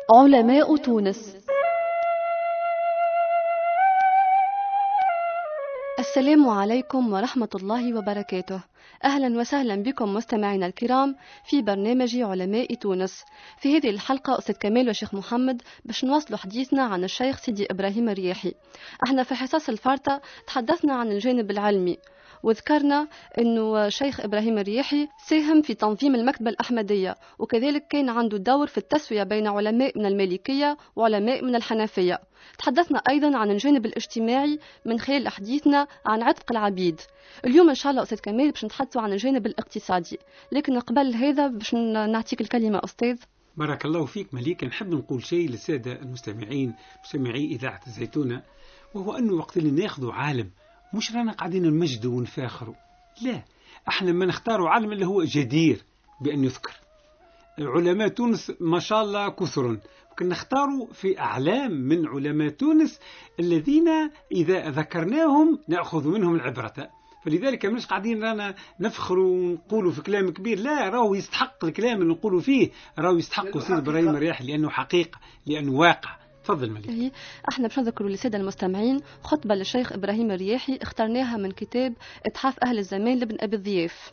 علماء تونس. السلام عليكم ورحمة الله وبركاته. أهلا وسهلا بكم مستمعينا الكرام في برنامج علماء تونس. في هذه الحلقة أستاذ كمال والشيخ محمد باش نواصلوا حديثنا عن الشيخ سيدي إبراهيم الرياحي. احنا في حصص الفارطة تحدثنا عن الجانب العلمي وذكرنا أنه الشيخ إبراهيم الرياحي ساهم في تنظيم المكتبة الأحمدية، وكذلك كان عنده دور في التسوية بين علماء من المالكية وعلماء من الحنفية. تحدثنا أيضا عن الجانب الاجتماعي من خلال حديثنا عن عتق العبيد. اليوم إن شاء الله أستاذ كمال باش نتحدثوا عن الجانب الاقتصادي، لكن قبل هذا باش نعطيك الكلمة أستاذ. بارك الله فيك مليكة. نحب نقول شيء للسادة المستمعين مستمعي إذاعة الزيتونة، وهو أنه وقت اللي ناخذوا عالم مش رانا قاعدين نمجدوا ونفاخروا، لا، احنا ما نختاروا عالم اللي هو جدير بأن يذكر. علماء تونس ما شاء الله كثر، كنا نختاروا في أعلام من علماء تونس الذين إذا ذكرناهم نأخذ منهم العبرة. فلذلك مش قاعدين رانا نفخروا ونقولوا في كلام كبير، لا، راهو يستحق الكلام اللي نقولوا فيه، راهو يستحق سيد إبراهيم الرياحي لأنه حقيقة، لأنه واقع. تفضل مليك. احنا باش نذكروا للساده المستمعين خطبه للشيخ ابراهيم الرياحي اخترناها من كتاب اتحاف اهل الزمان لابن ابي الضياف.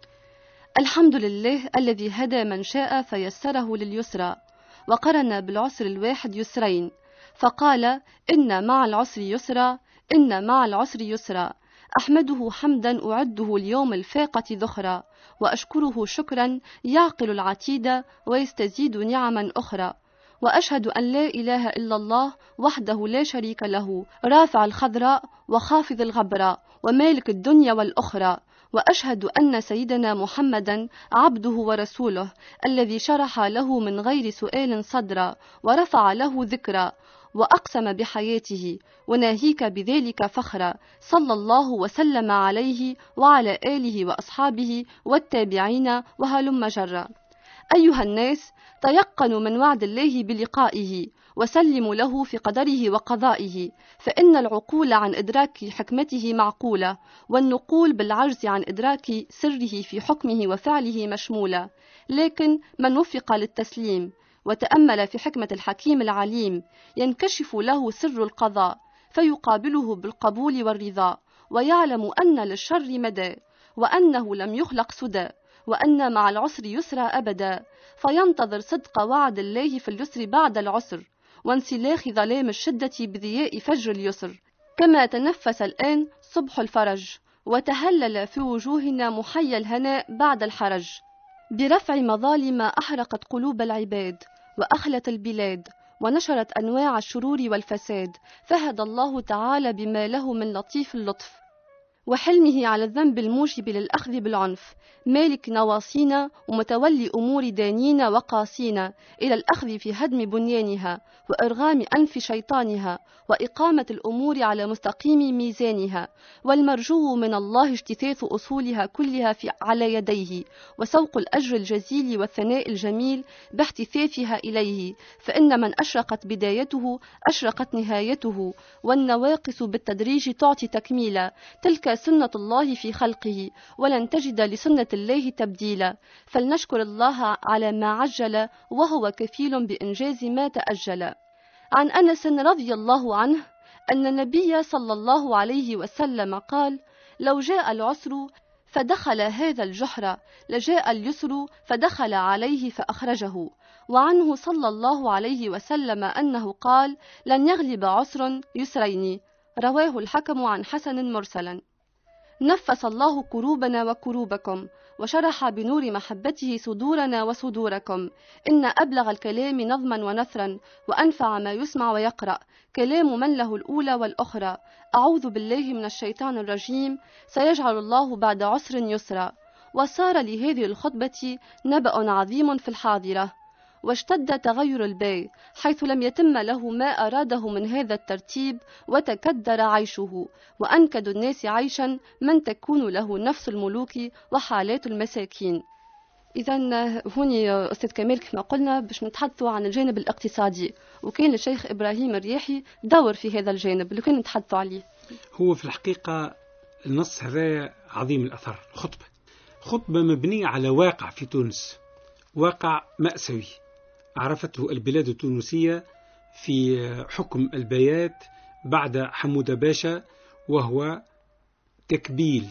الحمد لله الذي هدى من شاء فيسره لليسرى، وقرن بالعسر الواحد يسرين، فقال إن مع العسر يسرا، إن مع العسر يسرا. أحمده حمدا أعده اليوم الفاقة ذخرا، وأشكره شكرا يعقل العتيد ويستزيد نعما أخرى. وأشهد أن لا إله إلا الله وحده لا شريك له، رافع الخضراء وخافض الغبراء ومالك الدنيا والأخرى. وأشهد أن سيدنا محمدا عبده ورسوله، الذي شرح له من غير سؤال صدرا، ورفع له ذكرا، وأقسم بحياته وناهيك بذلك فخرا، صلى الله وسلم عليه وعلى آله وأصحابه والتابعين وهلم جرا. أيها الناس، تيقنوا من وعد الله بلقائه، وسلموا له في قدره وقضائه، فإن العقول عن إدراك حكمته معقولة، والنقول بالعجز عن إدراك سره في حكمه وفعله مشمولة. لكن من وفق للتسليم وتأمل في حكمة الحكيم العليم، ينكشف له سر القضاء، فيقابله بالقبول والرضا، ويعلم أن للشر مدى، وأنه لم يخلق سدى، وأن مع العسر يسرا أبدا، فينتظر صدق وعد الله في اليسر بعد العسر، وانسلاخ ظلام الشدة بضياء فجر اليسر. كما تنفس الآن صبح الفرج، وتهلل في وجوهنا محيا الهناء بعد الحرج، برفع مظالم أحرقت قلوب العباد، وأخلت البلاد، ونشرت أنواع الشرور والفساد، فهدى الله تعالى بما له من لطيف اللطف وحلمه على الذنب الموجب للأخذ بالعنف، مالك نواصينا ومتولي أمور دانينا وقاسينا، إلى الأخذ في هدم بنيانها وإرغام أنف شيطانها، وإقامة الأمور على مستقيم ميزانها، والمرجو من الله اجتثاث أصولها كلها على يديه، وسوق الأجر الجزيل والثناء الجميل باحتثاثها إليه، فإن من أشرقت بدايته أشرقت نهايته، والنواقص بالتدريج تعطي تكميلا. تلك سنة الله في خلقه، ولن تجد لسنة الله تبديلا، فلنشكر الله على ما عجل، وهو كفيل بإنجاز ما تأجل. عن أنس رضي الله عنه أن النبي صلى الله عليه وسلم قال: لو جاء العسر فدخل هذا الجحر لجاء اليسر فدخل عليه فأخرجه. وعنه صلى الله عليه وسلم أنه قال: لن يغلب عسر يسرين. رواه الحكم عن حسن مرسلا. نفس الله كروبنا وكروبكم، وشرح بنور محبته صدورنا وصدوركم. إن أبلغ الكلام نظما ونثرا، وأنفع ما يسمع ويقرأ كلام من له الأولى والأخرى. أعوذ بالله من الشيطان الرجيم. سيجعل الله بعد عسر يسرا. وصار لهذه الخطبة نبأ عظيم في الحاضرة، واشتد تغير الباء، حيث لم يتم له ما أراده من هذا الترتيب، وتكدر عيشه، وأنكد الناس عيشا من تكون له نفس الملوك وحالات المساكين. إذا هوني أستاذ كمال كما قلنا باش نتحدثوا عن الجانب الاقتصادي، وكان الشيخ إبراهيم الرياحي دور في هذا الجانب اللي كنا نتحدثوا عليه. هو في الحقيقة النص هذا عظيم الأثر، خطبة مبنية على واقع في تونس، واقع مأساوي، عرفته البلاد التونسية في حكم البيات بعد حمودة باشا، وهو تكبيل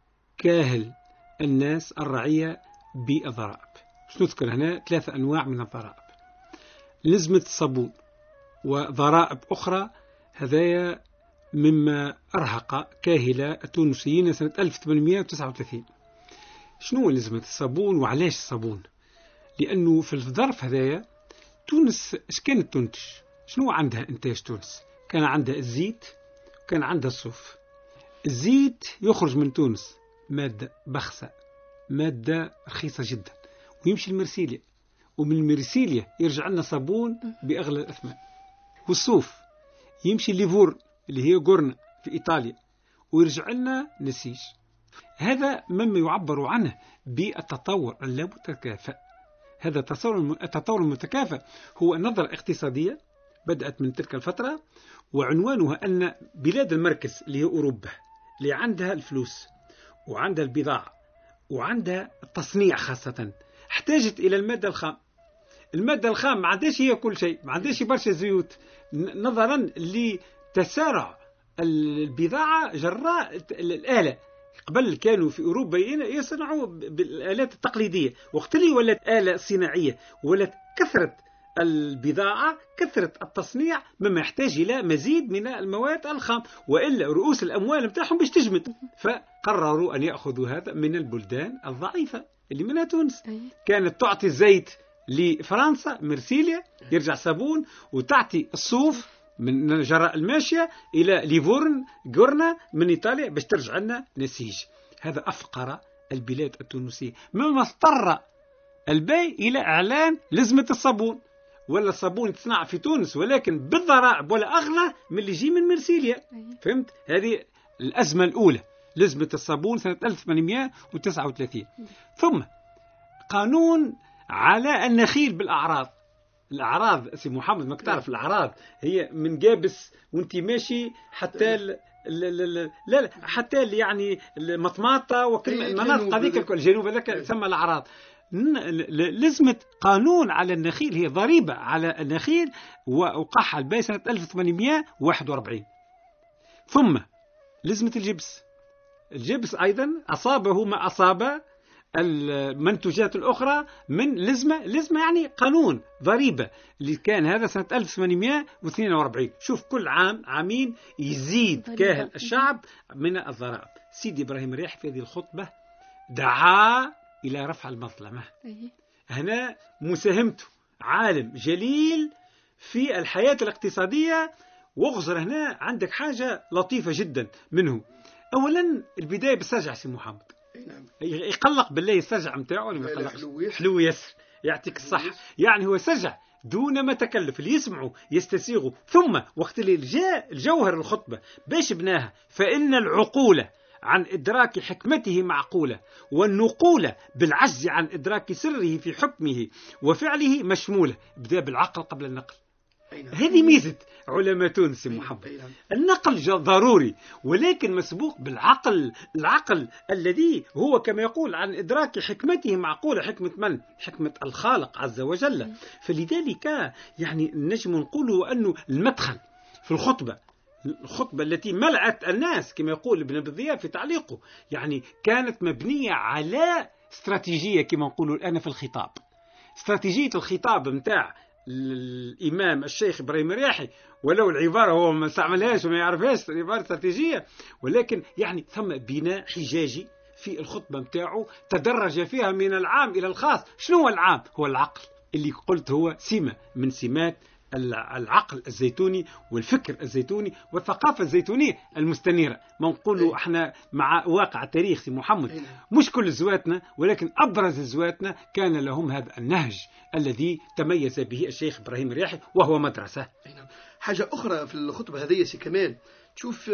كاهل الناس الرعية بالضرائب. نذكر هنا 3 أنواع من الضرائب: لزمة الصابون وضرائب أخرى. هذايا مما أرهق كاهلة التونسيين سنة 1839. شنو لزمة الصابون وعلاش الصابون؟ لأنه في الظرف هذايا تونس اش كانت تنتج؟ شنو عندها إنتاج تونس؟ كان عندها الزيت، كان عندها الصوف. الزيت يخرج من تونس مادة بخسة، مادة رخيصة جدا، ويمشي المرسيليا، ومن المرسيليا يرجع لنا صابون بأغلى الأثمان. والصوف يمشي ليفور اللي هي غورنا في إيطاليا، ويرجع لنا نسيج. هذا مما يعبر عنه بالتطور اللامتكافئ. هذا التطور المتكافئ هو نظرة اقتصادية بدأت من تلك الفترة، وعنوانها أن بلاد المركز اللي هي أوروبا اللي عندها الفلوس وعندها البضاعة وعندها التصنيع خاصة احتاجت إلى المادة الخام. المادة الخام ما عندهاش هي كل شيء، ما عندهاش برشا زيوت، نظرا لتسارع البضاعة جراء الآلة. قبل كانوا في أوروبا يصنعوا بالآلات التقليدية، وقت اللي ولت آلة صناعية ولت كثرة البضاعة، كثرة التصنيع، مما يحتاج إلى مزيد من المواد الخام، وإلا رؤوس الأموال متاعهم باش تجمد. فقرروا أن يأخذوا هذا من البلدان الضعيفة اللي منها تونس. كانت تعطي الزيت لفرنسا مرسيليا يرجع صابون، وتعطي الصوف من جراء الماشية إلى ليفورن غورنا من إيطاليا باش ترجع لنا نسيج. هذا أفقر البلاد التونسية، مما اضطر البي إلى إعلان لزمة الصابون. ولا الصابون يتصنع في تونس ولكن بالضرائب ولا أغلى من اللي يجي من مرسيليا. فهمت؟ هذه الأزمة الأولى، لزمة الصابون سنة 1839. ثم قانون على النخيل بالأعراض. الأعراض سي محمد ما تعرف الأعراض هي من جابس وانت ماشي حتى لا حتى يعني المطماطة وكل المناطق هذيك الجنوب هذاك تسمى الأعراض. لزمة قانون على النخيل، هي ضريبة على النخيل، ووقعها البي سنة 1841. ثم لزمة الجبس. الجبس أيضا أصابه ما أصاب المنتوجات الأخرى من لزمة يعني قانون ضريبة اللي كان هذا سنة 1842. شوف كل عام عامين يزيد كاهل الشعب من الضرائب. سيدي إبراهيم الرياحي في هذه الخطبة دعا إلى رفع المظلمة. هنا مساهمته عالم جليل في الحياة الاقتصادية. واغزر هنا عندك حاجة لطيفة جدا منه. أولا البداية بالسجع سي محمد. يقلق بالله السجع متاعه ولا ما يقلقش؟ حلو ياسر، يعطيك الصحة. يعني هو سجع دون ما تكلف، اللي يسمعوا يستسيغوا. ثم وقت اللي جاء الجوهر الخطبة باش بناها: فإن العقول عن إدراك حكمته معقولة، والنقول بالعجز عن إدراك سره في حكمه وفعله مشمولة. بدأ بالعقل قبل النقل. هذه ميزة علماء تونس محمد. النقل ضروري ولكن مسبوق بالعقل. العقل الذي هو كما يقول عن إدراك حكمته معقولة. حكمة من؟ حكمة الخالق عز وجل. فلذلك يعني نجم نقوله أنه المدخل في الخطبة التي ملأت الناس كما يقول ابن أبي الضياء في تعليقه، يعني كانت مبنية على استراتيجية كما نقوله الآن في الخطاب. استراتيجية الخطاب متاع الإمام الشيخ إبراهيم الرياحي، ولو العبارة هو ما استعملهاش وما يعرفهاش عبارة استراتيجية، ولكن يعني ثم بناء حجاجي في الخطبة متاعه تدرج فيها من العام إلى الخاص. شنو هو العام؟ هو العقل اللي قلت هو سمة من سمات العقل الزيتوني والفكر الزيتوني والثقافة الزيتونية المستنيرة. ما نقولوا احنا مع واقع التاريخ سي محمد، مش كل زواتنا ولكن أبرز زواتنا كان لهم هذا النهج الذي تميز به الشيخ إبراهيم الرياحي وهو مدرسة. حاجة أخرى في الخطبة هذه سي كمان تشوف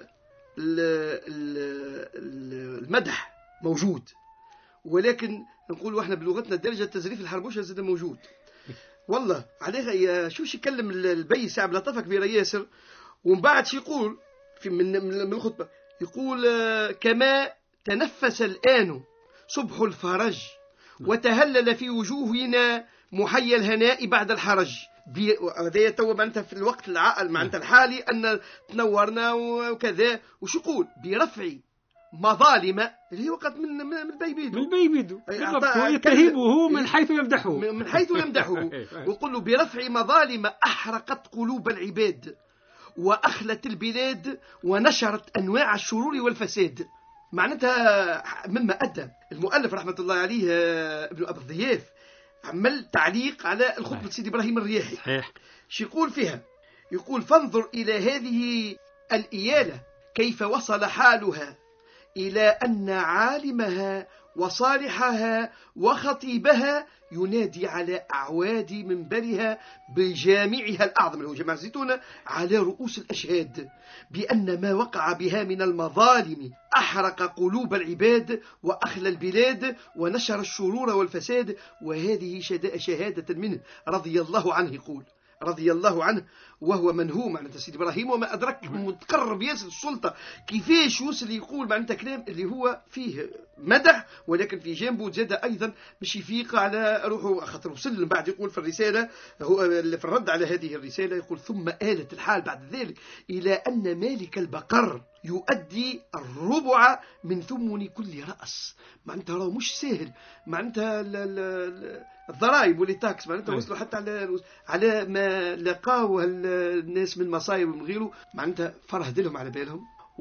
المدح موجود، ولكن نقولوا احنا بلغتنا الدارجة التزريف الحربوش زاد موجود. والله عليها شو يكلم البي ساعة بلطفة كبيرة ياسر، ومن بعد شو يقول من الخطبة؟ يقول كما تنفس الآن صبح الفرج وتهلل في وجوهنا محيا الهناء بعد الحرج. هذا تو معناتها في الوقت معناتها الحالي أن تنورنا وكذا، وش يقول برفع مظالم اللي هي وقت من البيبيدو ويتهمه من حيث يمدحه ويقول له برفع مظالم أحرقت قلوب العباد وأخلت البلاد ونشرت أنواع الشرور والفساد. معناتها مما أدى المؤلف رحمة الله عليه ابن أبي الضياف عمل تعليق على الخطبة سيدي إبراهيم الرياحي. شو يقول فيها؟ يقول فانظر إلى هذه الإيالة كيف وصل حالها إلى أن عالمها وصالحها وخطيبها ينادي على أعواد منبرها بجامعها الأعظم اللي هو جامع الزيتونة على رؤوس الأشهاد بأن ما وقع بها من المظالم أحرق قلوب العباد وأخلى البلاد ونشر الشرور والفساد، وهذه شهادة منه رضي الله عنه. يقول رضي الله عنه وهو منهوم معناتها سيدي إبراهيم وما أدرك متقرب ياسر السلطة كيفاش يوصل يقول معناتها كلام اللي هو فيه مدح ولكن في جانبه زاد أيضا مش يفيق على روحه. خاطر وصل من بعد يقول في الرسالة هو في الرد على هذه الرسالة يقول ثم آلت الحال بعد ذلك إلى أن مالك البقر يؤدي الربع من ثمن كل رأس. معناتها راه مش سهل معناتها الضرائب والتاكس معناتها وصلوا حتى على ما لقاوه الناس من مصايب ومن غيره. معناتها فرهد لهم على بالهم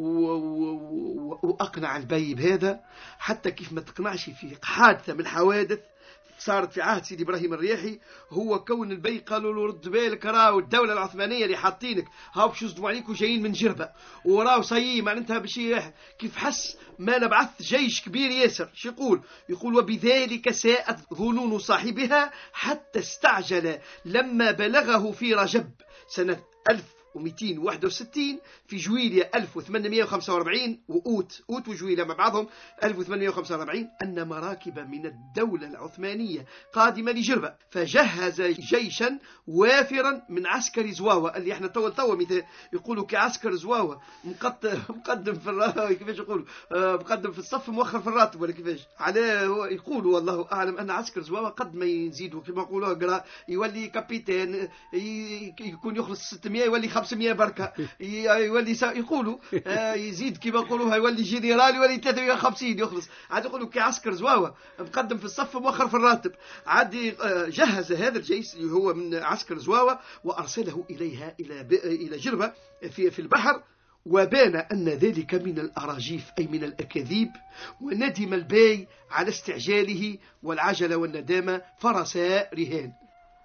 وأقنع البي بهذا حتى كيف ما تقنعش في حادثة من الحوادث صارت في عهد سيدي إبراهيم الرياحي هو كون البي قالوا له رد بالك راهو الدولة العثمانية اللي حاطينك هاو باش يصدموا عليك وجايين من جربة وراو صيي معناتها باش كيف حس ما نبعث جيش كبير ياسر. شو يقول وبذلك ساءت ظنون صاحبها حتى استعجل لما بلغه في رجب سنة 1261 في جويلية 1845 وأوت وجويلية مع بعضهم 1845 أن مراكب من الدولة العثمانية قادمة لجربة فجهز جيشا وافرا من عسكر زواوة اللي احنا تو مثال يقولوا كعسكر زواوة مقدم في كيفاش يقولوا مقدم في الصف مؤخر في الراتب ولا كيفاش على يقولوا والله أعلم أن عسكر زواوة قد ما يزيدوا كما يقولوا يولي كابيتان يكون يخلص 600 يولي 500 بركة يولي يقولوا يزيد كما يقولوا يولي جنرال يولي 350 يخلص عاد يقولوا كعسكر زواوة مقدم في الصف مؤخر في الراتب. عاد جهز هذا الجيش اللي هو من عسكر زواوة وأرسله إليها إلى جربة في البحر وبان أن ذلك من الأراجيف أي من الأكاذيب وندم الباي على استعجاله والعجلة والندامة فرسا رهان.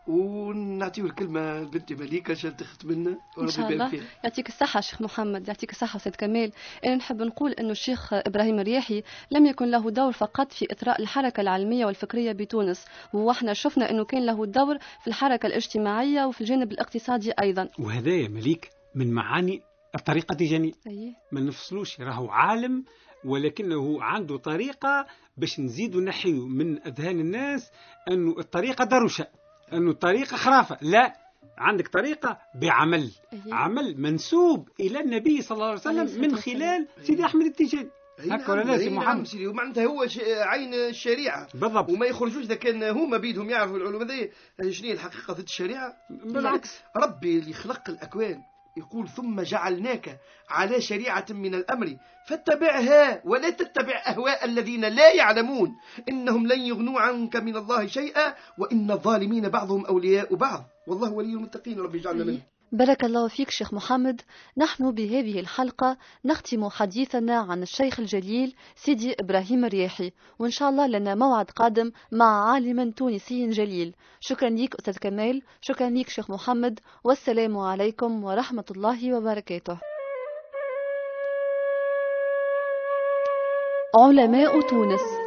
ونعطيه الكلمة البنت مليكة عشان تختم لنا إن شاء الله. يعطيك الصحة شيخ محمد يعطيك الصحة سيد كمال. أنا نحب نقول أنه الشيخ إبراهيم الرياحي لم يكن له دور فقط في إثراء الحركة العلمية والفكرية بتونس وإحنا شفنا أنه كان له دور في الحركة الاجتماعية وفي الجانب الاقتصادي أيضا. وهذا يا مليك من معاني الطريقة التيجانية. ما نفصلوش راهو عالم ولكنه عنده طريقة باش نزيد نحيو من أذهان الناس أنه الطريقة دروشة أنه الطريقة خرافة. لا عندك طريقة بعمل عمل منسوب إلى النبي صلى الله عليه وسلم من خلال سيدي أحمد التيجاني. هكا ولا لا سي محمد؟ معناتها هو عين الشريعة بالضبط وما يخرجوش إذا كان هما بيدهم يعرفوا العلوم هذه شنو الحقيقة ضد الشريعة. بالعكس ربي اللي خلق الأكوان يقول ثم جعلناك على شريعة من الأمر فاتبعها ولا تتبع أهواء الذين لا يعلمون إنهم لن يغنوا عنك من الله شيئا وإن الظالمين بعضهم أولياء بعض والله ولي المتقين. ربي يجعلنا منه. بارك الله فيك شيخ محمد. نحن بهذه الحلقة نختم حديثنا عن الشيخ الجليل سيدي إبراهيم الرياحي وإن شاء الله لنا موعد قادم مع عالم تونسي جليل. شكرا لك أستاذ كمال. شكرا لك شيخ محمد والسلام عليكم ورحمة الله وبركاته. علماء تونس.